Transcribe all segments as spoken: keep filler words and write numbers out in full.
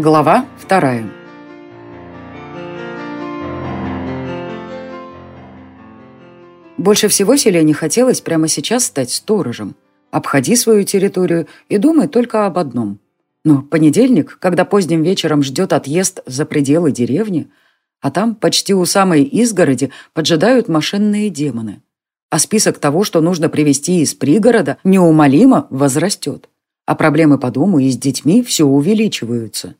Глава вторая. Больше всего Селене хотелось прямо сейчас стать сторожем. Обходи свою территорию и думай только об одном. Но понедельник, когда поздним вечером ждет отъезд за пределы деревни, а там почти у самой изгороди поджидают машинные демоны. А список того, что нужно привезти из пригорода, неумолимо возрастет. А проблемы по дому и с детьми все увеличиваются.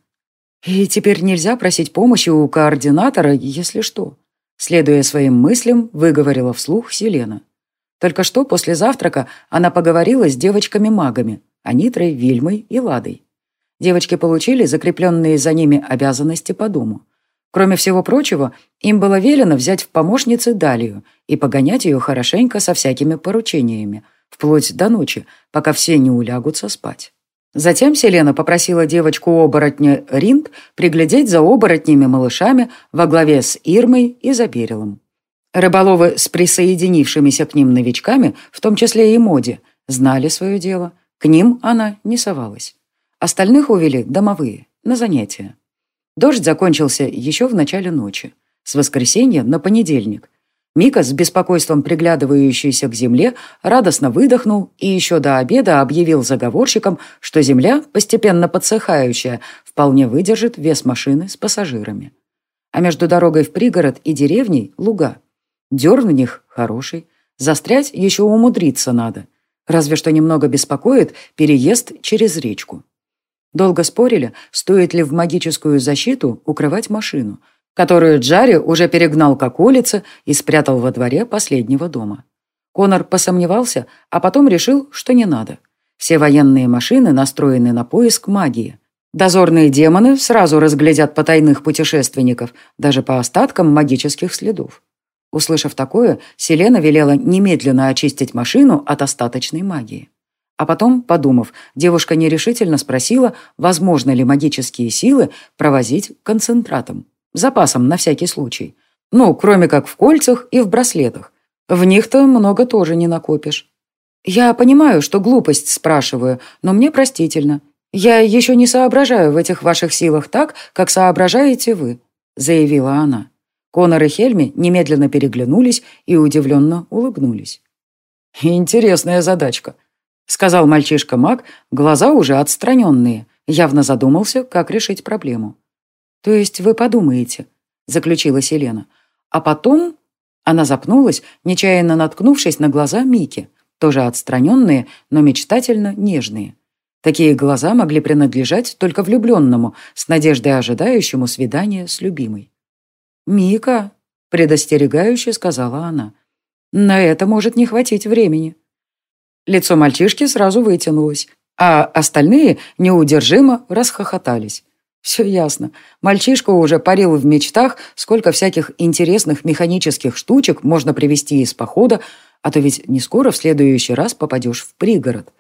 И теперь нельзя просить помощи у координатора, если что. Следуя своим мыслям, выговорила вслух Селена. Только что после завтрака она поговорила с девочками-магами, Анитрой, Вильмой и Ладой. Девочки получили закрепленные за ними обязанности по дому. Кроме всего прочего, им было велено взять в помощницы Далию и погонять ее хорошенько со всякими поручениями, вплоть до ночи, пока все не улягутся спать. Затем Селена попросила девочку-оборотня Ринд приглядеть за оборотнями-малышами во главе с Ирмой и Заберилом. Рыболовы с присоединившимися к ним новичками, в том числе и Моди, знали свое дело. К ним она не совалась. Остальных увели домовые, на занятия. Дождь закончился еще в начале ночи, с воскресенья на понедельник. Мика, с беспокойством приглядывающийся к земле, радостно выдохнул и еще до обеда объявил заговорщикам, что земля, постепенно подсыхающая, вполне выдержит вес машины с пассажирами. А между дорогой в пригород и деревней – луга. Дерн в них хороший, застрять еще умудриться надо. Разве что немного беспокоит переезд через речку. Долго спорили, стоит ли в магическую защиту укрывать машину, которую Джарри уже перегнал к околице и спрятал во дворе последнего дома. Конор посомневался, а потом решил, что не надо. Все военные машины настроены на поиск магии. Дозорные демоны сразу разглядят потайных путешественников, даже по остаткам магических следов. Услышав такое, Селена велела немедленно очистить машину от остаточной магии. А потом, подумав, девушка нерешительно спросила, возможно ли магические силы провозить концентратом. Запасом на всякий случай. Ну, кроме как в кольцах и в браслетах. В них-то много тоже не накопишь. Я понимаю, что глупость спрашиваю, но мне простительно. Я еще не соображаю в этих ваших силах так, как соображаете вы, заявила она. Конор и Хельми немедленно переглянулись и удивленно улыбнулись. Интересная задачка, сказал мальчишка-маг, глаза уже отстраненные, явно задумался, как решить проблему. «То есть вы подумаете», — заключила Селена. А потом она запнулась, нечаянно наткнувшись на глаза Мики, тоже отстраненные, но мечтательно нежные. Такие глаза могли принадлежать только влюбленному, с надеждой ожидающему свидания с любимой. «Мика», — предостерегающе сказала она, — «на это может не хватить времени». Лицо мальчишки сразу вытянулось, а остальные неудержимо расхохотались. Все ясно. Мальчишка уже парил в мечтах, сколько всяких интересных механических штучек можно привезти из похода, а то ведь не скоро в следующий раз попадешь в пригород.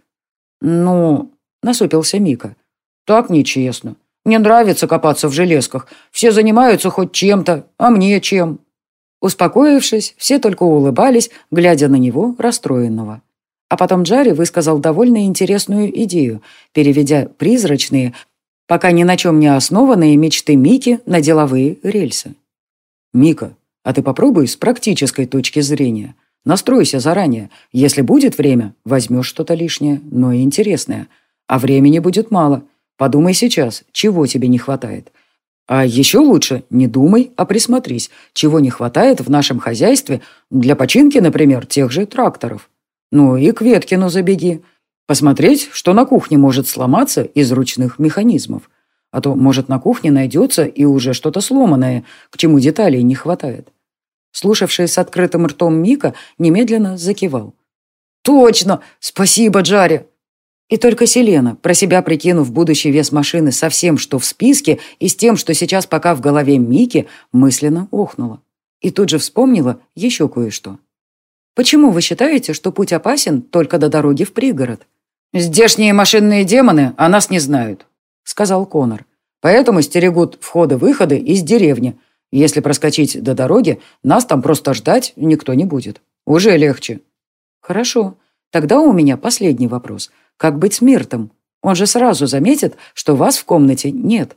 «Ну...» — насупился Мика. «Так нечестно. Мне нравится копаться в железках. Все занимаются хоть чем-то, а мне чем?» Успокоившись, все только улыбались, глядя на него расстроенного. А потом Джарри высказал довольно интересную идею, переведя призрачные, пока ни на чем не основанные мечты Мики на деловые рельсы. «Мика, а ты попробуй с практической точки зрения. Настройся заранее. Если будет время, возьмешь что-то лишнее, но и интересное. А времени будет мало. Подумай сейчас, чего тебе не хватает. А еще лучше не думай, а присмотрись, чего не хватает в нашем хозяйстве для починки, например, тех же тракторов. Ну и к Веткину забеги. Посмотреть, что на кухне может сломаться из ручных механизмов. А то, может, на кухне найдется и уже что-то сломанное, к чему деталей не хватает». Слушавший с открытым ртом Мика немедленно закивал. «Точно! Спасибо, Джарри!» И только Селена, про себя прикинув будущий вес машины со всем, что в списке, и с тем, что сейчас пока в голове Мики, мысленно охнула. И тут же вспомнила еще кое-что. «Почему вы считаете, что путь опасен только до дороги в пригород?» «Здешние машинные демоны о нас не знают», — сказал Конор. «Поэтому стерегут входы-выходы из деревни. Если проскочить до дороги, нас там просто ждать никто не будет. Уже легче». «Хорошо. Тогда у меня последний вопрос. Как быть с Миртом? Он же сразу заметит, что вас в комнате нет.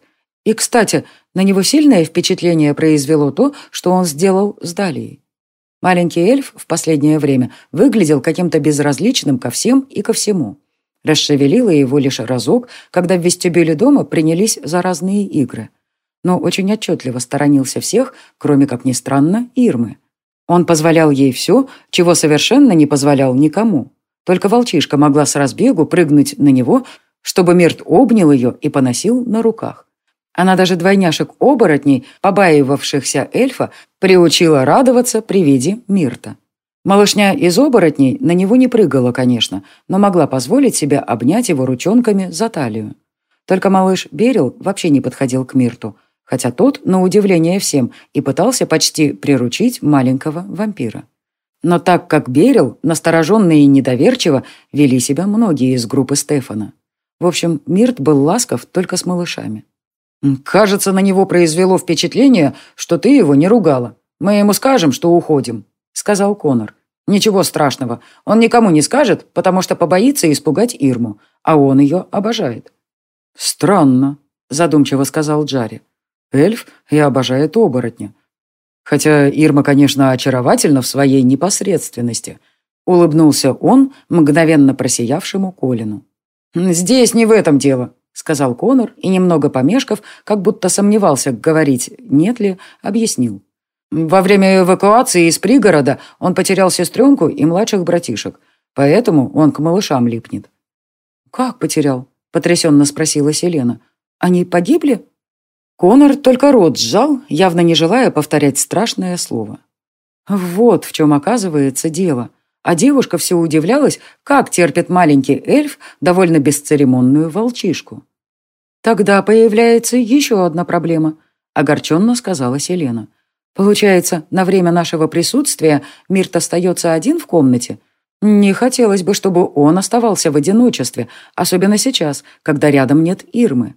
И, кстати, на него сильное впечатление произвело то, что он сделал с Далией. Маленький эльф в последнее время выглядел каким-то безразличным ко всем и ко всему. Расшевелило его лишь разок, когда в вестибюле дома принялись за разные игры. Но очень отчетливо сторонился всех, кроме, как ни странно, Ирмы. Он позволял ей все, чего совершенно не позволял никому. Только волчишка могла с разбегу прыгнуть на него, чтобы Мирт обнял ее и поносил на руках. Она даже двойняшек-оборотней, побаивавшихся эльфа, приучила радоваться при виде Мирта. Малышня из оборотней на него не прыгала, конечно, но могла позволить себе обнять его ручонками за талию. Только малыш Берил вообще не подходил к Мирту, хотя тот, на удивление всем, и пытался почти приручить маленького вампира. Но так как Берил, настороженно и недоверчиво, вели себя многие из группы Стефана. В общем, Мирт был ласков только с малышами. «Кажется, на него произвело впечатление, что ты его не ругала. Мы ему скажем, что уходим», — сказал Конор. «Ничего страшного. Он никому не скажет, потому что побоится испугать Ирму, а он ее обожает». «Странно», — задумчиво сказал Джарри. «Эльф и обожает оборотня. Хотя Ирма, конечно, очаровательна в своей непосредственности», — улыбнулся он мгновенно просиявшему Колину. «Здесь не в этом дело», — сказал Конор и, немного помешков, как будто сомневался, говорить нет ли, объяснил. «Во время эвакуации из пригорода он потерял сестренку и младших братишек, поэтому он к малышам липнет». «Как потерял?» — потрясенно спросила Селена. «Они погибли?» Конор только рот сжал, явно не желая повторять страшное слово. Вот в чем оказывается дело. А девушка все удивлялась, как терпит маленький эльф довольно бесцеремонную волчишку. «Тогда появляется еще одна проблема», — огорченно сказала Селена. «Получается, на время нашего присутствия Мирт остается один в комнате? Не хотелось бы, чтобы он оставался в одиночестве, особенно сейчас, когда рядом нет Ирмы».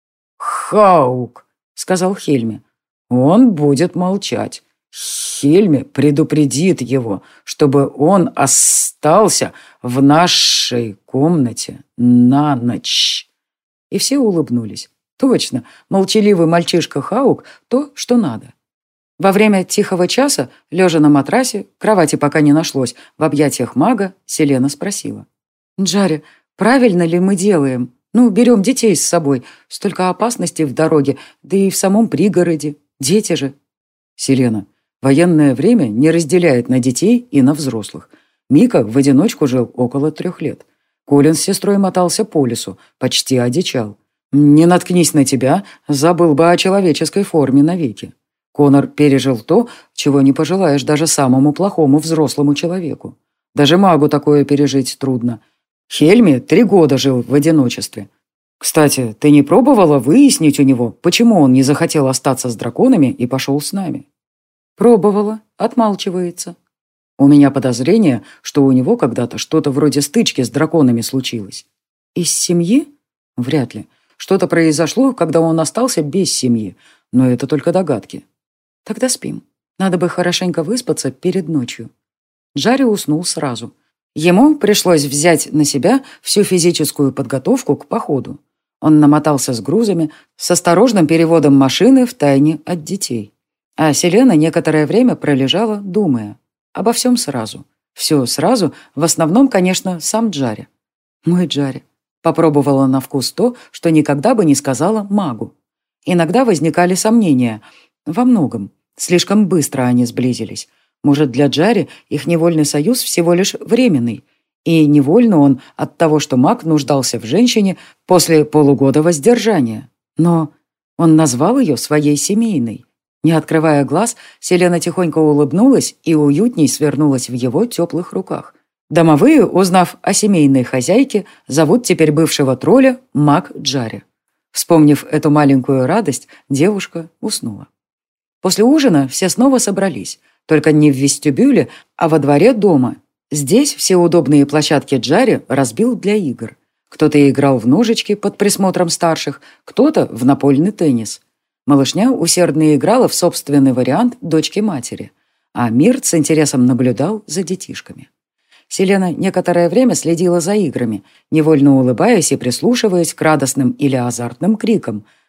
«Хаук», — сказал Хельме, — «он будет молчать. Хельме предупредит его, чтобы он остался в нашей комнате на ночь». И все улыбнулись. Точно, молчаливый мальчишка Хаук — то, что надо. Во время тихого часа, лежа на матрасе, кровати пока не нашлось, в объятиях мага, Селена спросила. «Джарри, правильно ли мы делаем? Ну, берем детей с собой. Столько опасностей в дороге, да и в самом пригороде. Дети же». «Селена, военное время не разделяет на детей и на взрослых. Мика в одиночку жил около трех лет. Колин с сестрой мотался по лесу, почти одичал. Не наткнись на тебя, забыл бы о человеческой форме навеки. Конор пережил то, чего не пожелаешь даже самому плохому взрослому человеку. Даже магу такое пережить трудно. Хельми три года жил в одиночестве. Кстати, ты не пробовала выяснить у него, почему он не захотел остаться с драконами и пошел с нами?» «Пробовала. Отмалчивается». «У меня подозрение, что у него когда-то что-то вроде стычки с драконами случилось». «Из семьи?» «Вряд ли. Что-то произошло, когда он остался без семьи, но это только догадки». «Тогда спим. Надо бы хорошенько выспаться перед ночью». Джарри уснул сразу. Ему пришлось взять на себя всю физическую подготовку к походу. Он намотался с грузами, с осторожным переводом машины втайне от детей. А Селена некоторое время пролежала, думая. Обо всем сразу. Все сразу, в основном, конечно, сам Джарри. «Мой Джарри». Попробовала на вкус то, что никогда бы не сказала магу. Иногда возникали сомнения. Во многом. Слишком быстро они сблизились. Может, для Джарри их невольный союз всего лишь временный. И невольно он от того, что маг нуждался в женщине после полугода воздержания. Но он назвал ее своей семейной. Не открывая глаз, Селена тихонько улыбнулась и уютней свернулась в его теплых руках. Домовые, узнав о семейной хозяйке, зовут теперь бывшего тролля маг Джарри. Вспомнив эту маленькую радость, девушка уснула. После ужина все снова собрались. Только не в вестибюле, а во дворе дома. Здесь все удобные площадки Джарри разбил для игр. Кто-то играл в ножички под присмотром старших, кто-то в напольный теннис. Малышня усердно играла в собственный вариант дочки-матери, а Мирт с интересом наблюдал за детишками. Селена некоторое время следила за играми, невольно улыбаясь и прислушиваясь к радостным или азартным крикам,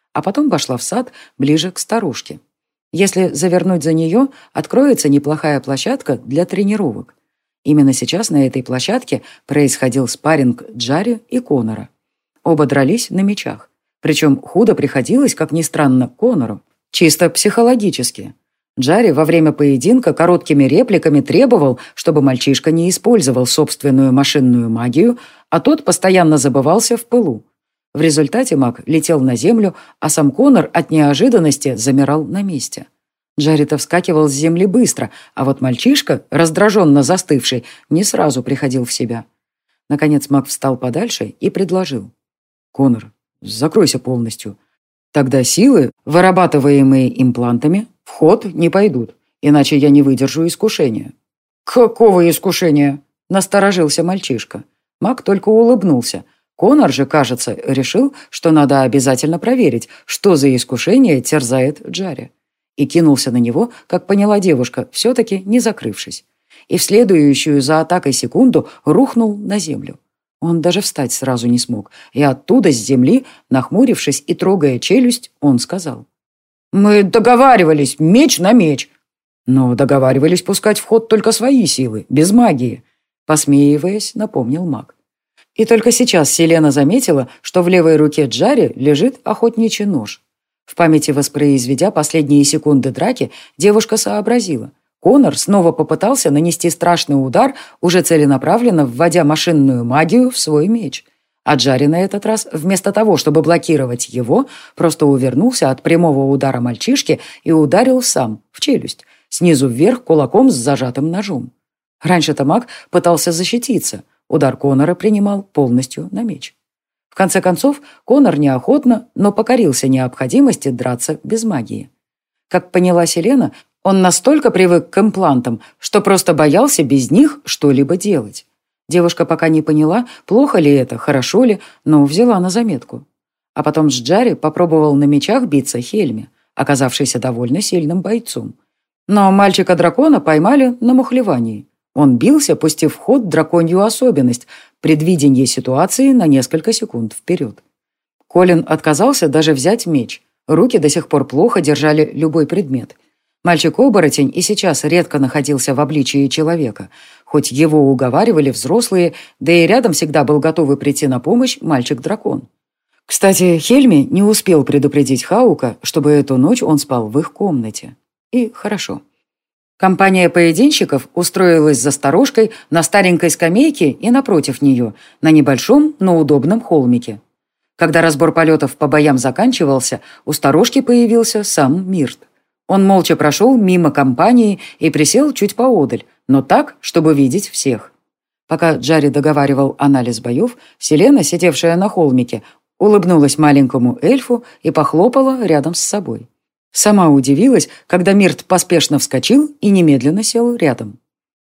а потом вошла в сад ближе к старушке. Если завернуть за нее, откроется неплохая площадка для тренировок. Именно сейчас на этой площадке происходил спарринг Джарри и Конора. Оба дрались на мечах. Причем худо приходилось, как ни странно, Конору. Чисто психологически. Джарри во время поединка короткими репликами требовал, чтобы мальчишка не использовал собственную машинную магию, а тот постоянно забывался в пылу. В результате маг летел на землю, а сам Конор от неожиданности замирал на месте. Джарри-то вскакивал с земли быстро, а вот мальчишка, раздраженно застывший, не сразу приходил в себя. Наконец маг встал подальше и предложил. «Конор, закройся полностью. Тогда силы, вырабатываемые имплантами, в ход не пойдут, иначе я не выдержу искушения». «Какого искушения?» – насторожился мальчишка. Маг только улыбнулся. Конор же, кажется, решил, что надо обязательно проверить, что за искушение терзает Джарри. И кинулся на него, как поняла девушка, все-таки не закрывшись. И в следующую за атакой секунду рухнул на землю. Он даже встать сразу не смог, и оттуда, с земли, нахмурившись и трогая челюсть, он сказал. «Мы договаривались, меч на меч». «Но договаривались пускать в ход только свои силы, без магии», посмеиваясь, напомнил маг. И только сейчас Селена заметила, что в левой руке Джарри лежит охотничий нож. В памяти воспроизведя последние секунды драки, девушка сообразила. Конор снова попытался нанести страшный удар, уже целенаправленно вводя машинную магию в свой меч. А Джарри на этот раз, вместо того, чтобы блокировать его, просто увернулся от прямого удара мальчишки и ударил сам, в челюсть, снизу вверх кулаком с зажатым ножом. Раньше-то маг пытался защититься. Удар Конора принимал полностью на меч. В конце концов, Конор неохотно, но покорился необходимости драться без магии. Как поняла Селена, он настолько привык к имплантам, что просто боялся без них что-либо делать. Девушка пока не поняла, плохо ли это, хорошо ли, но взяла на заметку. А потом с Джарри попробовал на мечах биться Хельме, оказавшийся довольно сильным бойцом. Но мальчика-дракона поймали на мухлевании. Он бился, пустив в ход драконью особенность – предвидение ситуации на несколько секунд вперед. Колин отказался даже взять меч. Руки до сих пор плохо держали любой предмет. Мальчик-оборотень и сейчас редко находился в обличии человека, хоть его уговаривали взрослые, да и рядом всегда был готовый прийти на помощь мальчик-дракон. Кстати, Хельми не успел предупредить Хаука, чтобы эту ночь он спал в их комнате. И хорошо. Компания поединщиков устроилась за сторожкой на старенькой скамейке и напротив нее, на небольшом, но удобном холмике. Когда разбор полетов по боям заканчивался, у сторожки появился сам Мирт. Он молча прошел мимо компании и присел чуть поодаль, но так, чтобы видеть всех. Пока Джарри договаривал анализ боев, Селена, сидевшая на холмике, улыбнулась маленькому эльфу и похлопала рядом с собой. Сама удивилась, когда Мирт поспешно вскочил и немедленно сел рядом.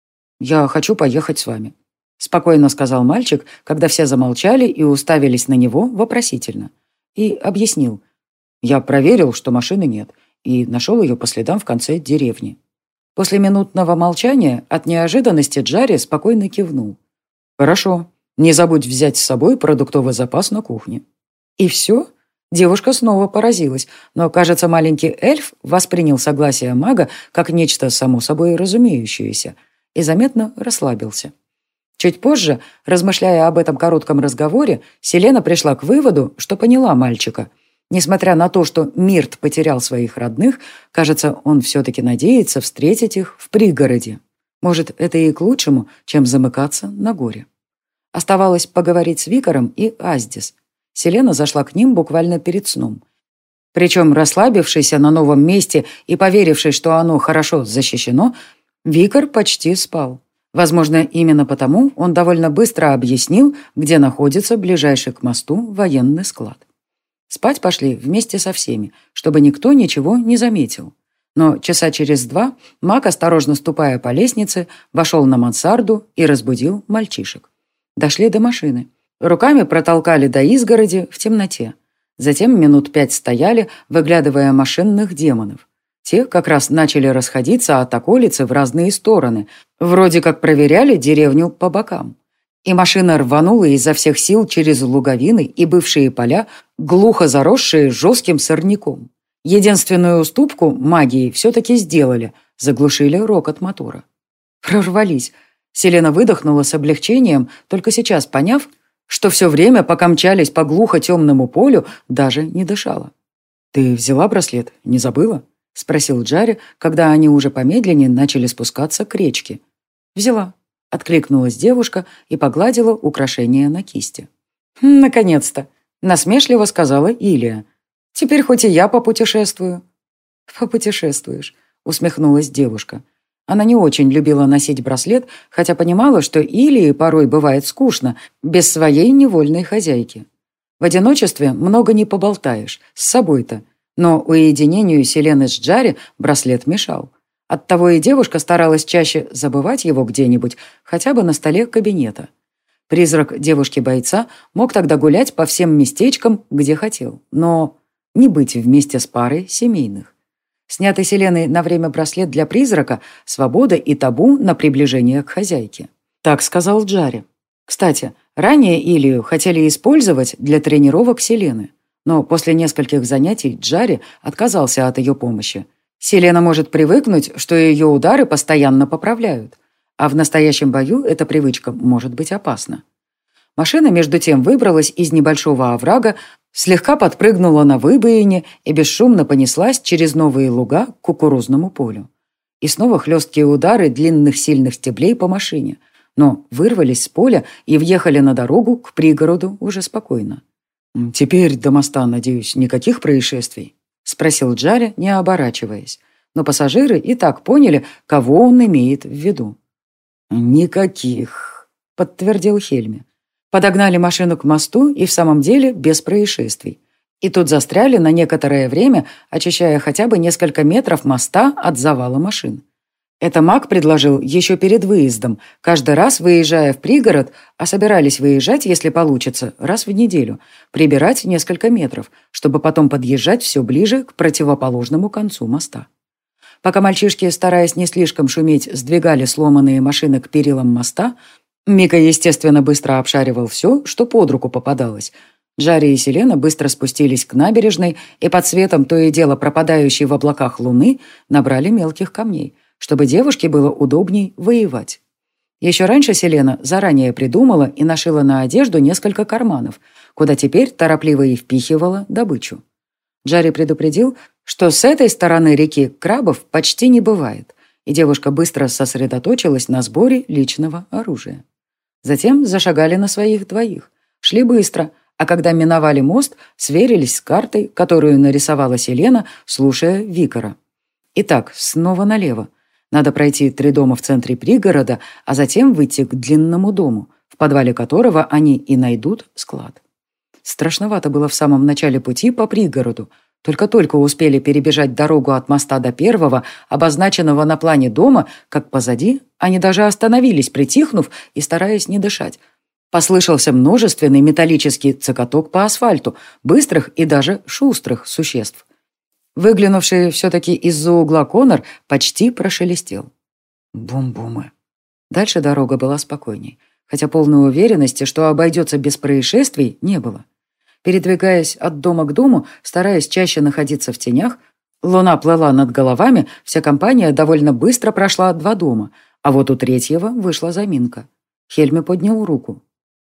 «Я хочу поехать с вами», — спокойно сказал мальчик, когда все замолчали и уставились на него вопросительно. И объяснил. «Я проверил, что машины нет, и нашел ее по следам в конце деревни». После минутного молчания от неожиданности Джарри спокойно кивнул. «Хорошо. Не забудь взять с собой продуктовый запас на кухне». «И все?» Девушка снова поразилась, но, кажется, маленький эльф воспринял согласие мага как нечто само собой разумеющееся и заметно расслабился. Чуть позже, размышляя об этом коротком разговоре, Селена пришла к выводу, что поняла мальчика. Несмотря на то, что Мирт потерял своих родных, кажется, он все-таки надеется встретить их в пригороде. Может, это и к лучшему, чем замыкаться на горе. Оставалось поговорить с Викаром и Аздис. Селена зашла к ним буквально перед сном. Причем, расслабившийся на новом месте и поверивший, что оно хорошо защищено, Викар почти спал. Возможно, именно потому он довольно быстро объяснил, где находится ближайший к мосту военный склад. Спать пошли вместе со всеми, чтобы никто ничего не заметил. Но часа через два маг, осторожно ступая по лестнице, вошел на мансарду и разбудил мальчишек. Дошли до машины. Руками протолкали до изгороди в темноте. Затем минут пять стояли, выглядывая машинных демонов. Те как раз начали расходиться от околицы в разные стороны, вроде как проверяли деревню по бокам. И машина рванула изо всех сил через луговины и бывшие поля, глухо заросшие жестким сорняком. Единственную уступку магии все-таки сделали, заглушили рокот мотора. Прорвались. Селена выдохнула с облегчением, только сейчас поняв, что все время, пока мчались по глухо темному полю, даже не дышала. «Ты взяла браслет? Не забыла?» — спросил Джарри, когда они уже помедленнее начали спускаться к речке. «Взяла», — откликнулась девушка и погладила украшение на кисти. «Наконец-то!» — насмешливо сказала Илия. «Теперь хоть и я попутешествую». «Попутешествуешь», — усмехнулась девушка. Она не очень любила носить браслет, хотя понимала, что Илии порой бывает скучно, без своей невольной хозяйки. В одиночестве много не поболтаешь, с собой-то. Но уединению Селены с Джарри браслет мешал. Оттого и девушка старалась чаще забывать его где-нибудь, хотя бы на столе кабинета. Призрак девушки-бойца мог тогда гулять по всем местечкам, где хотел, но не быть вместе с парой семейных. Снятый Селеной на время браслет для призрака – свобода и табу на приближение к хозяйке. Так сказал Джарри. Кстати, ранее Илью хотели использовать для тренировок Селены, но после нескольких занятий Джарри отказался от ее помощи. Селена может привыкнуть, что ее удары постоянно поправляют, а в настоящем бою эта привычка может быть опасна. Машина, между тем, выбралась из небольшого оврага, слегка подпрыгнула на выбоине и бесшумно понеслась через новые луга к кукурузному полю. И снова хлесткие удары длинных сильных стеблей по машине, но вырвались с поля и въехали на дорогу к пригороду уже спокойно. «Теперь до моста, надеюсь, никаких происшествий?» — спросил Джарри, не оборачиваясь. Но пассажиры и так поняли, кого он имеет в виду. «Никаких», — подтвердил Хельми. Подогнали машину к мосту и в самом деле без происшествий. И тут застряли на некоторое время, очищая хотя бы несколько метров моста от завала машин. Это маг предложил еще перед выездом, каждый раз выезжая в пригород, а собирались выезжать, если получится, раз в неделю, прибирать несколько метров, чтобы потом подъезжать все ближе к противоположному концу моста. Пока мальчишки, стараясь не слишком шуметь, сдвигали сломанные машины к перилам моста, Мика, естественно, быстро обшаривал все, что под руку попадалось. Джарри и Селена быстро спустились к набережной и под светом то и дело пропадающей в облаках луны набрали мелких камней, чтобы девушке было удобней воевать. Еще раньше Селена заранее придумала и нашила на одежду несколько карманов, куда теперь торопливо и впихивала добычу. Джарри предупредил, что с этой стороны реки крабов почти не бывает, и девушка быстро сосредоточилась на сборе личного оружия. Затем зашагали на своих двоих, шли быстро, а когда миновали мост, сверились с картой, которую нарисовала Селена, слушая Викара. Итак, снова налево. Надо пройти три дома в центре пригорода, а затем выйти к длинному дому, в подвале которого они и найдут склад. Страшновато было в самом начале пути по пригороду. Только-только успели перебежать дорогу от моста до первого, обозначенного на плане дома, как позади они даже остановились, притихнув и стараясь не дышать. Послышался множественный металлический цокоток по асфальту, быстрых и даже шустрых существ. Выглянувший все-таки из-за угла Конор почти прошелестел. Бум-бумы. Дальше дорога была спокойней, хотя полной уверенности, что обойдется без происшествий, не было. Передвигаясь от дома к дому, стараясь чаще находиться в тенях, луна плыла над головами, вся компания довольно быстро прошла два дома, а вот у третьего вышла заминка. Хельми поднял руку.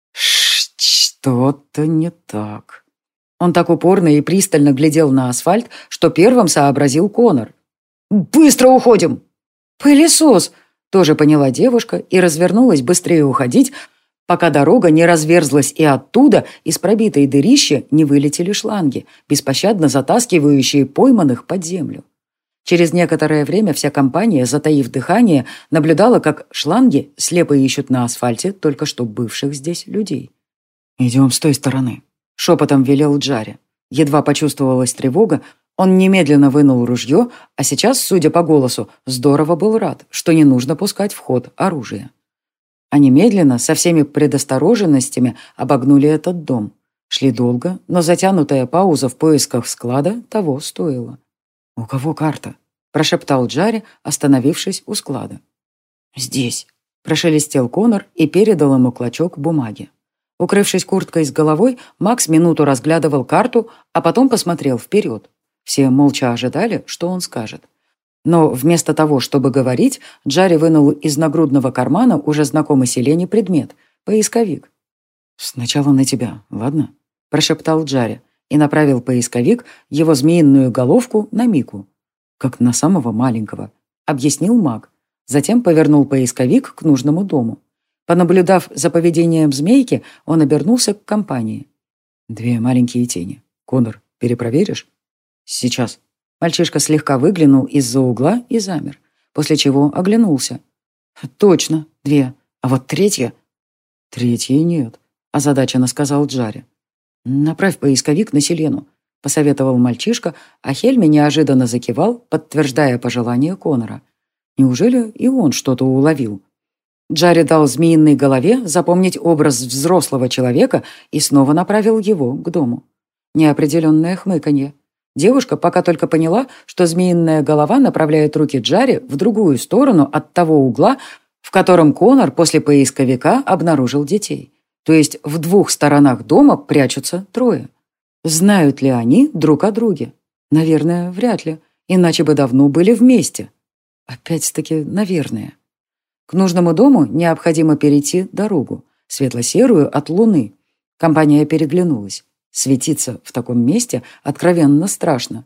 «Что-то не так». Он так упорно и пристально глядел на асфальт, что первым сообразил Конор. «Быстро уходим!» «Пылесос!» – тоже поняла девушка и развернулась быстрее уходить, пока дорога не разверзлась и оттуда, из пробитой дырища, не вылетели шланги, беспощадно затаскивающие пойманных под землю. Через некоторое время вся компания, затаив дыхание, наблюдала, как шланги слепо ищут на асфальте только что бывших здесь людей. «Идем с той стороны», — шепотом велел Джарри. Едва почувствовалась тревога, он немедленно вынул ружье, а сейчас, судя по голосу, здорово был рад, что не нужно пускать в ход оружие. Они медленно, со всеми предосторожностями, обогнули этот дом. Шли долго, но затянутая пауза в поисках склада того стоила. «У кого карта?» – прошептал Джарри, остановившись у склада. «Здесь». Прошелестел Конор и передал ему клочок бумаги. Укрывшись курткой с головой, Макс минуту разглядывал карту, а потом посмотрел вперед. Все молча ожидали, что он скажет. Но вместо того, чтобы говорить, Джарри вынул из нагрудного кармана уже знакомый Селене предмет — поисковик. «Сначала на тебя, ладно?» — прошептал Джарри и направил поисковик, его змеиную головку, на Мику. «Как на самого маленького», — объяснил маг. Затем повернул поисковик к нужному дому. Понаблюдав за поведением змейки, он обернулся к компании. «Две маленькие тени. Конор, перепроверишь?» «Сейчас». Мальчишка слегка выглянул из-за угла и замер, после чего оглянулся. «Точно, две. А вот третья...» «Третьей нет», — озадаченно сказал Джарри. «Направь поисковик на Селену», — посоветовал мальчишка, а Хельми неожиданно закивал, подтверждая пожелание Конора. Неужели и он что-то уловил? Джарри дал змеиной голове запомнить образ взрослого человека и снова направил его к дому. Неопределенное хмыканье. Девушка пока только поняла, что змеиная голова направляет руки Джарри в другую сторону от того угла, в котором Конор после поисковика обнаружил детей. То есть в двух сторонах дома прячутся трое. Знают ли они друг о друге? Наверное, вряд ли, иначе бы давно были вместе. Опять-таки, наверное. К нужному дому необходимо перейти дорогу, светло-серую от луны. Компания переглянулась. Светиться в таком месте откровенно страшно.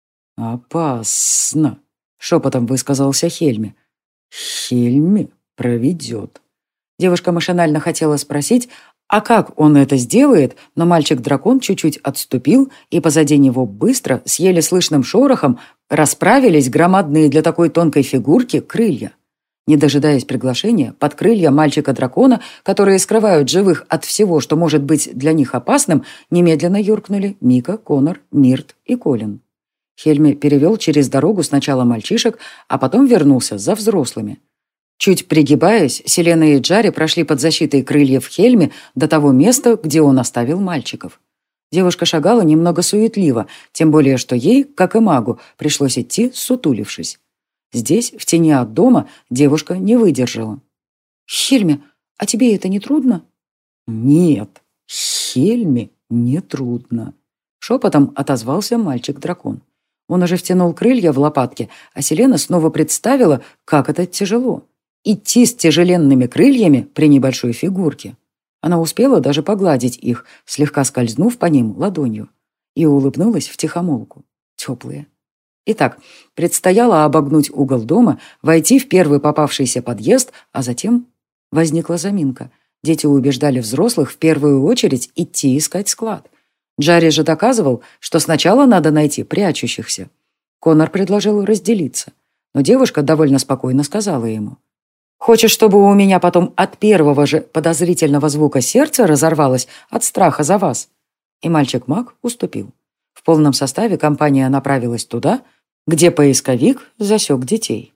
«Опасно», — шепотом высказался Хельми. «Хельми проведет». Девушка машинально хотела спросить, а как он это сделает, но мальчик-дракон чуть-чуть отступил, и позади него быстро, с еле слышным шорохом, расправились громадные для такой тонкой фигурки крылья. Не дожидаясь приглашения, под крылья мальчика-дракона, которые скрывают живых от всего, что может быть для них опасным, немедленно юркнули Мика, Конор, Мирт и Колин. Хельми перевел через дорогу сначала мальчишек, а потом вернулся за взрослыми. Чуть пригибаясь, Селена и Джарри прошли под защитой крыльев Хельми до того места, где он оставил мальчиков. Девушка шагала немного суетливо, тем более что ей, как и магу, пришлось идти, сутулившись. Здесь, в тени от дома, девушка не выдержала. «Хельми, а тебе это не трудно?» «Нет, Хельми не трудно», — шепотом отозвался мальчик-дракон. Он уже втянул крылья в лопатки, а Селена снова представила, как это тяжело. Идти с тяжеленными крыльями при небольшой фигурке. Она успела даже погладить их, слегка скользнув по ним ладонью, и улыбнулась втихомолку. Теплые. Итак, предстояло обогнуть угол дома, войти в первый попавшийся подъезд, а затем возникла заминка. Дети убеждали взрослых в первую очередь идти искать склад. Джарри же доказывал, что сначала надо найти прячущихся. Конор предложил разделиться, но девушка довольно спокойно сказала ему: «Хочешь, чтобы у меня потом от первого же подозрительного звука сердце разорвалось от страха за вас?» И мальчик-маг уступил. В полном составе компания направилась туда, где поисковик засек детей.